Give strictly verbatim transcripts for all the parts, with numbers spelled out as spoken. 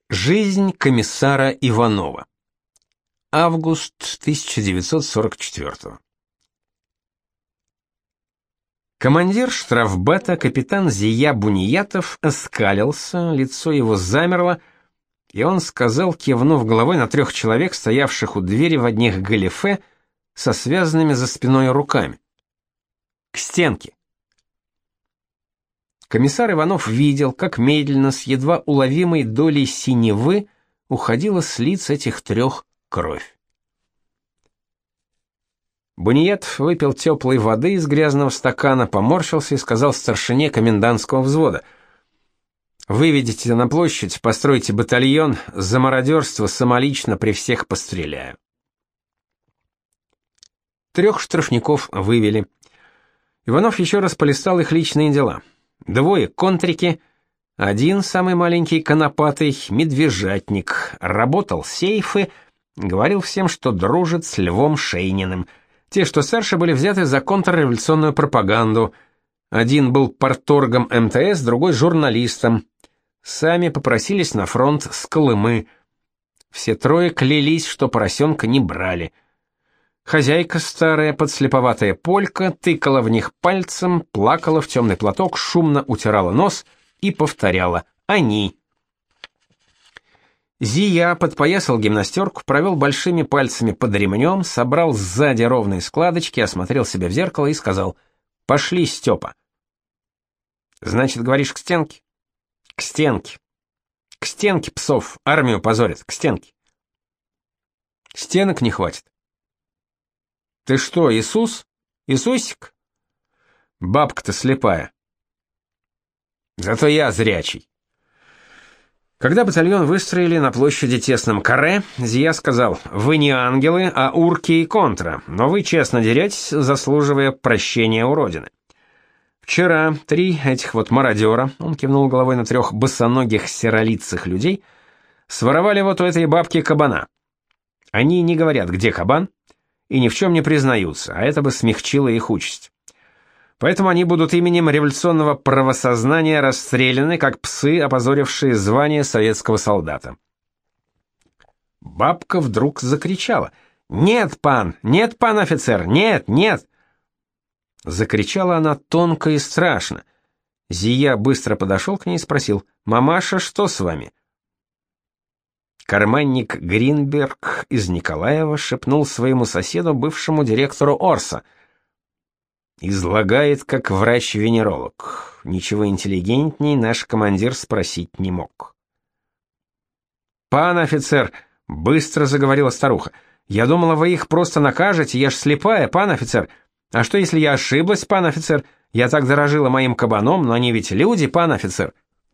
Жизнь комиссара Иванова. Август тысяча девятьсот сорок четвёртого. Командир штрафбата капитан Зия Буниятов оскалился, лицо его замерло, и он сказал, кивнув головой на трех человек, стоявших у двери в одних галифе, со связанными за спиной руками: «К стенке!» Комиссар Иванов видел, как медленно, с едва уловимой долей синевы, уходила с лиц этих трех кровь. Буниятов выпил теплой воды из грязного стакана, поморщился и сказал старшине комендантского взвода: «Выведите на площадь, постройте батальон, за мародерство самолично при всех постреляю». Трех штрафников вывели. Иванов еще раз полистал их личные дела. Двое контрики, один, самый маленький, конопатый, медвежатник, работал сейфы, говорил всем, что дружит с Львом Шейниным. Те, что старше, были взяты за контрреволюционную пропаганду. Один был парторгом эм тэ эс, другой журналистом. Сами попросились на фронт с Колымы. Все трое клялись, что поросенка не брали. Хозяйка, старая подслеповатая полька, тыкала в них пальцем, плакала в темный платок, шумно утирала нос и повторяла: «Они». Зия подпоясал гимнастерку, провел большими пальцами под ремнем, собрал сзади ровные складочки, осмотрел себя в зеркало и сказал: «Пошли, Степа». «Значит, говоришь, к стенке?» «К стенке. К стенке, псов, армию позорят, к стенке». «Стенок не хватит». «Ты что, Иисус? Иисусик?» «Бабка-то слепая». «Зато я зрячий». Когда батальон выстроили на площади тесном каре, Зия сказал: «Вы не ангелы, а урки и контра, но вы честно деретесь, заслуживая прощения у Родины. Вчера три этих вот мародера», — он кивнул головой на трех босоногих серолицых людей, «своровали вот у этой бабки кабана. Они не говорят, где кабан, и ни в чем не признаются, а это бы смягчило их участь. Поэтому они будут именем революционного правосознания расстреляны, как псы, опозорившие звание советского солдата». Бабка вдруг закричала: «Нет, пан! Нет, пан офицер! Нет, нет!» Закричала она тонко и страшно. Зия быстро подошел к ней и спросил: «Мамаша, что с вами?» Карманник Гринберг из Николаева шепнул своему соседу, бывшему директору Орса: «Излагает, как врач-венеролог. Ничего интеллигентней наш командир спросить не мог». «Пан офицер», — быстро заговорила старуха, — «я думала, вы их просто накажете, я ж слепая, пан офицер. А что, если я ошиблась, пан офицер? Я так дорожила моим кабаном, но они ведь люди, пан офицер».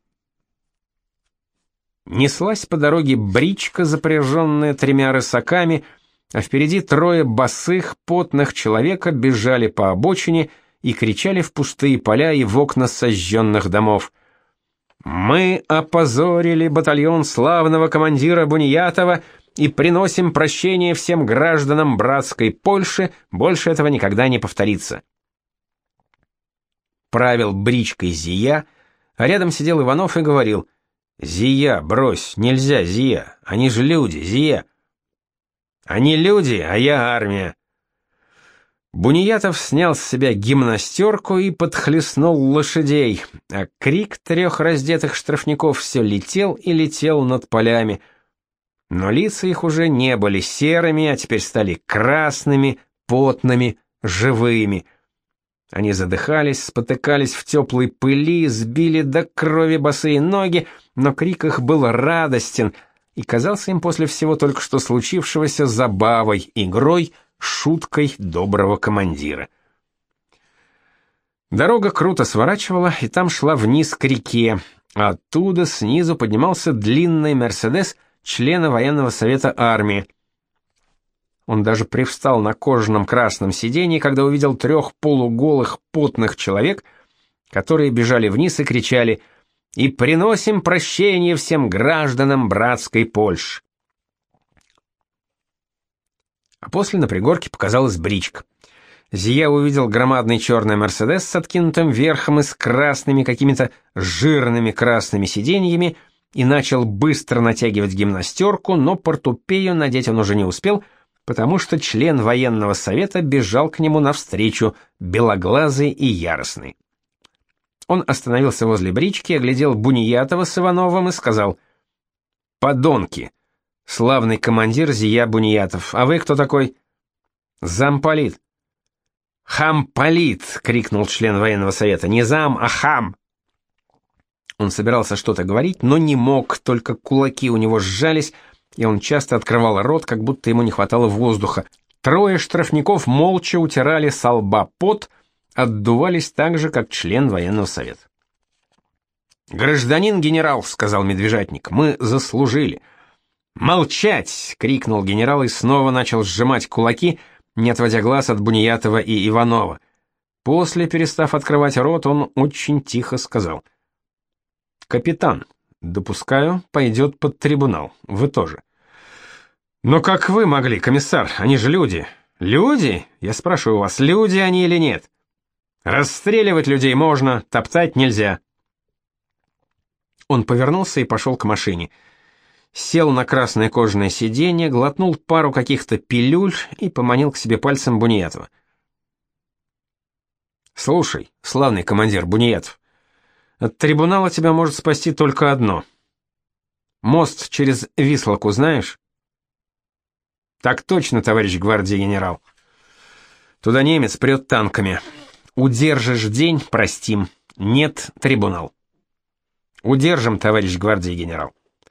Неслась по дороге бричка, запряженная тремя рысаками, а впереди трое босых, потных человека бежали по обочине и кричали в пустые поля и в окна сожженных домов: «Мы опозорили батальон славного командира Буниятова и приносим прощение всем гражданам братской Польши, больше этого никогда не повторится». Правил бричкой Зия, а рядом сидел Иванов и говорил: «Зия, брось, нельзя, Зия, они же люди, Зия». «Они люди, а я армия». Буниятов снял с себя гимнастерку и подхлестнул лошадей, а крик трех раздетых штрафников все летел и летел над полями. Но лица их уже не были серыми, а теперь стали красными, потными, живыми. Они задыхались, спотыкались в теплой пыли, сбили до крови босые ноги, но крик их был радостен и казался им после всего только что случившегося забавой, игрой, шуткой доброго командира. Дорога круто сворачивала, и там шла вниз к реке, а оттуда снизу поднимался длинный «Мерседес» члена военного совета армии. Он даже привстал на кожаном красном сиденье, когда увидел трех полуголых потных человек, которые бежали вниз и кричали: «И приносим прощение всем гражданам братской Польши». А после на пригорке показалась бричка. Зия увидел громадный черный «Мерседес» с откинутым верхом и с красными какими-то жирными красными сиденьями и начал быстро натягивать гимнастерку, но портупею надеть он уже не успел, потому что член военного совета бежал к нему навстречу, белоглазый и яростный. Он остановился возле брички, оглядел Буниятова с Ивановым и сказал: «Подонки! Славный командир Зия Буниятов. А вы кто такой?» «Замполит». «Хамполит!» — крикнул член военного совета. «Не зам, а хам!» Он собирался что-то говорить, но не мог, только кулаки у него сжались, и он часто открывал рот, как будто ему не хватало воздуха. Трое штрафников молча утирали со лба пот, отдувались так же, как член военного совета. «Гражданин генерал», — сказал Медвежатник, — «мы заслужили». «Молчать!» — крикнул генерал и снова начал сжимать кулаки, не отводя глаз от Буниятова и Иванова. После, перестав открывать рот, он очень тихо сказал: «Капитан, допускаю, пойдет под трибунал. Вы тоже». «Но как вы могли, комиссар? Они же люди». «Люди? Я спрашиваю вас, люди они или нет? Расстреливать людей можно, топтать нельзя». Он повернулся и пошел к машине. Сел на красное кожаное сиденье, глотнул пару каких-то пилюль и поманил к себе пальцем Буниятова. «Слушай, славный командир Буниятов, от трибунала тебя может спасти только одно. Мост через Вислоку знаешь?» «Так точно, товарищ гвардии генерал. Туда немец прет танками. Удержишь день — простим. Нет — трибунал». «Удержим, товарищ гвардии генерал».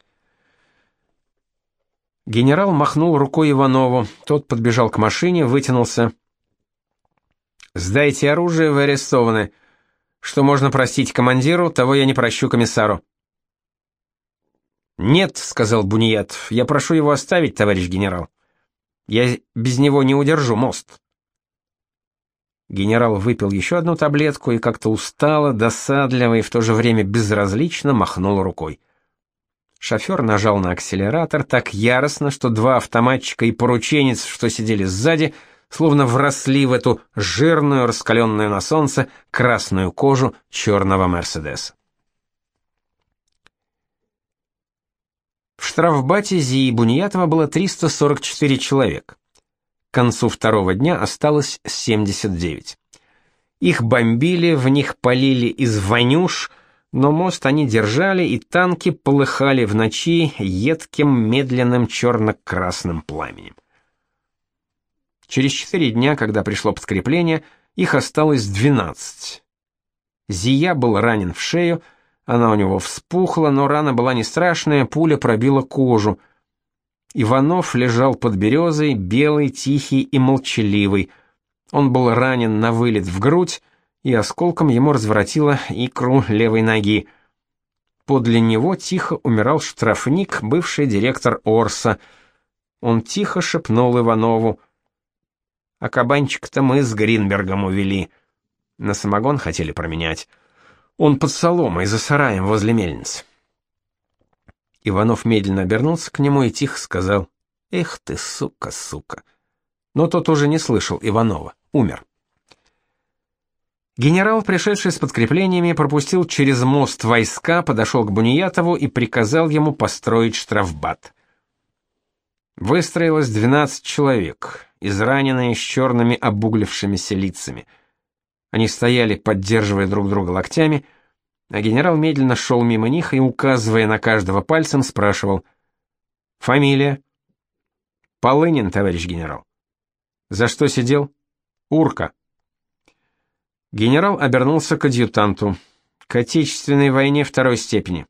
Генерал махнул рукой Иванову. Тот подбежал к машине, вытянулся. «Сдайте оружие, вы арестованы. Что можно простить командиру, того я не прощу комиссару». «Нет», — сказал Буниятов, — «я прошу его оставить, товарищ генерал. Я без него не удержу мост». Генерал выпил еще одну таблетку и как-то устало, досадливо и в то же время безразлично махнул рукой. Шофер нажал на акселератор так яростно, что два автоматчика и порученец, что сидели сзади, словно вросли в эту жирную, раскаленную на солнце, красную кожу черного Мерседеса. В штрафбате Зии Буниятова было триста сорок четыре человека. К концу второго дня осталось семьдесят девять. Их бомбили, в них полили из вонюш, но мост они держали, и танки полыхали в ночи едким, медленным черно-красным пламенем. Через четыре дня, когда пришло подкрепление, их осталось двенадцать. Зия был ранен в шею, она у него вспухла, но рана была не страшная, пуля пробила кожу. Иванов лежал под березой, белый, тихий и молчаливый. Он был ранен на вылет в грудь, и осколком ему разворотило икру левой ноги. Подле него тихо умирал штрафник, бывший директор Орса. Он тихо шепнул Иванову: «А кабанчика-то мы с Гринбергом увели. На самогон хотели променять. Он под соломой за сараем возле мельницы». Иванов медленно обернулся к нему и тихо сказал: «Эх ты, сука, сука». Но тот уже не слышал Иванова, умер. Генерал, пришедший с подкреплениями, пропустил через мост войска, подошел к Буниятову и приказал ему построить штрафбат. Выстроилось двенадцать человек, израненные с черными обуглившимися лицами. Они стояли, поддерживая друг друга локтями, а генерал медленно шел мимо них и, указывая на каждого пальцем, спрашивал: «Фамилия?» «Полынин, товарищ генерал». «За что сидел?» «Урка». Генерал обернулся к адъютанту. «К Отечественной войне второй степени».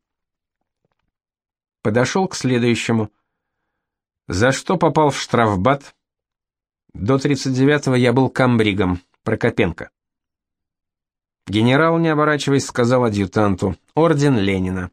Подошел к следующему. «За что попал в штрафбат?» «До тридцать девятого я был комбригом. Прокопенко». Генерал, не оборачиваясь, сказал адъютанту: «Орден Ленина».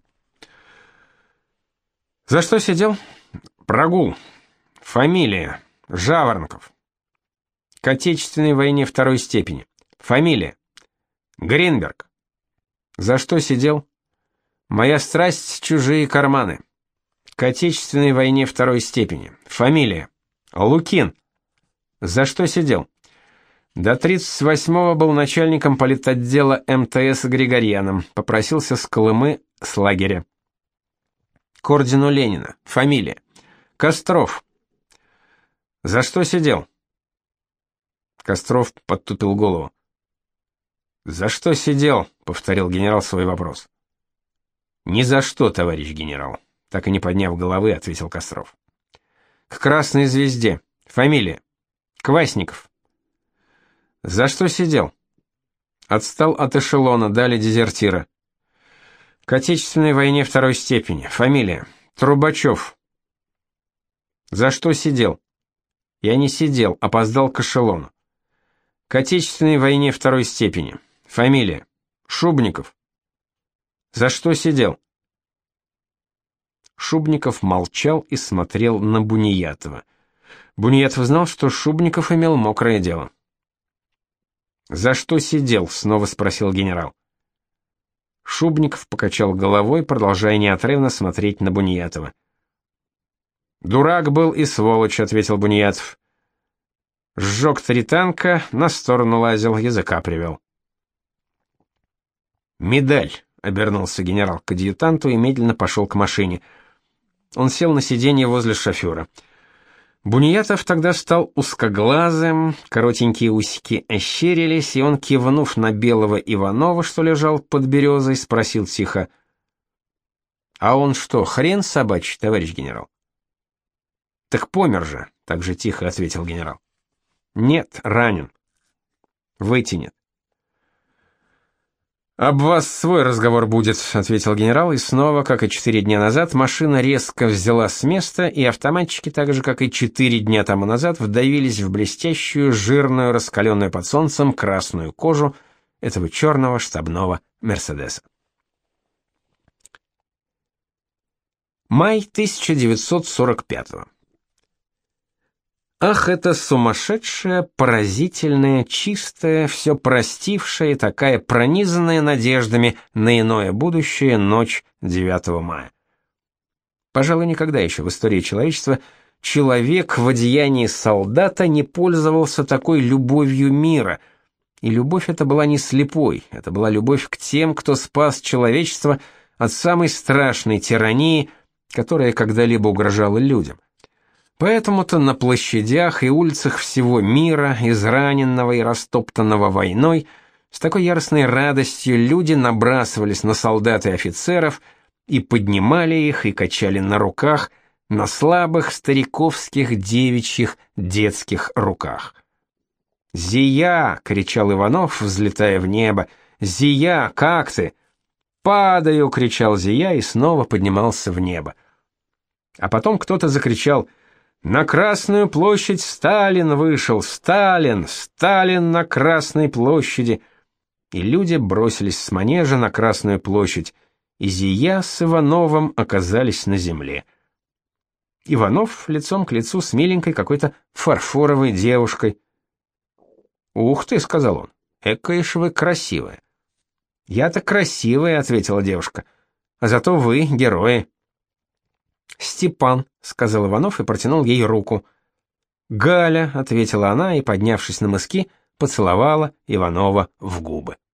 «За что сидел?» «Прогул». «Фамилия?» «Жаворонков». «К Отечественной войне второй степени». «Фамилия?» «Гринберг». «За что сидел?» «Моя страсть — чужие карманы». «К Отечественной войне второй степени». «Фамилия?» «Лукин». «За что сидел?» «До тридцать восьмого был начальником политотдела эм тэ эс Григорьяном, попросился с Колымы, с лагеря». К ордену Ленина. Фамилия. Костров. За что сидел? Костров подтупил голову. За что сидел? Повторил генерал свой вопрос. Ни за что, товарищ генерал. Так и не подняв головы, ответил Костров. К Красной Звезде. Фамилия. Квасников. За что сидел? Отстал от эшелона, дали дезертира. К Отечественной войне второй степени. Фамилия. Трубачев. За что сидел? Я не сидел, опоздал к эшелону. К Отечественной войне второй степени. Фамилия. Шубников. За что сидел? Шубников молчал и смотрел на Буниятова. Буниятов знал, что Шубников имел мокрое дело. «За что сидел?» — снова спросил генерал. Шубников покачал головой, продолжая неотрывно смотреть на Буниятова. «Дурак был и сволочь», — ответил Буниятов. «Сжег три танка, на сторону лазил, языка привел». «Медаль», — обернулся генерал к адъютанту и медленно пошел к машине. Он сел на сиденье возле шофера. Буниятов тогда стал узкоглазым, коротенькие усики ощерились, и он, кивнув на белого Иванова, что лежал под березой, спросил тихо: «А он что, хрен собачий, товарищ генерал?» «Так помер же», — так же тихо ответил генерал. «Нет, ранен. Вытянет». «Об вас свой разговор будет», — ответил генерал, и снова, как и четыре дня назад, машина резко взяла с места, и автоматчики, так же, как и четыре дня тому назад, вдавились в блестящую, жирную, раскаленную под солнцем красную кожу этого черного штабного «Мерседеса». Май тысяча девятьсот сорок пятого. Ах, это сумасшедшая, поразительная, чистая, все простившая, такая пронизанная надеждами на иное будущее ночь девятого мая. Пожалуй, никогда еще в истории человечества человек в одеянии солдата не пользовался такой любовью мира. И любовь эта была не слепой, это была любовь к тем, кто спас человечество от самой страшной тирании, которая когда-либо угрожала людям. Поэтому-то на площадях и улицах всего мира, израненного и растоптанного войной, с такой яростной радостью люди набрасывались на солдат и офицеров и поднимали их и качали на руках, на слабых стариковских девичьих детских руках. «Зия!» — кричал Иванов, взлетая в небо. «Зия, как ты?» «Падаю!» — кричал Зия и снова поднимался в небо. А потом кто-то закричал: «На Красную площадь Сталин вышел! Сталин! Сталин на Красной площади!» И люди бросились с манежа на Красную площадь, и Зия с Ивановым оказались на земле. Иванов лицом к лицу с миленькой какой-то фарфоровой девушкой. «Ух ты!» — сказал он. «Экая ж вы красивая!» «Я-то красивая!» — ответила девушка. «А зато вы герои!» «Степан», — сказал Иванов и протянул ей руку. «Галя», — ответила она и, поднявшись на мыски, поцеловала Иванова в губы.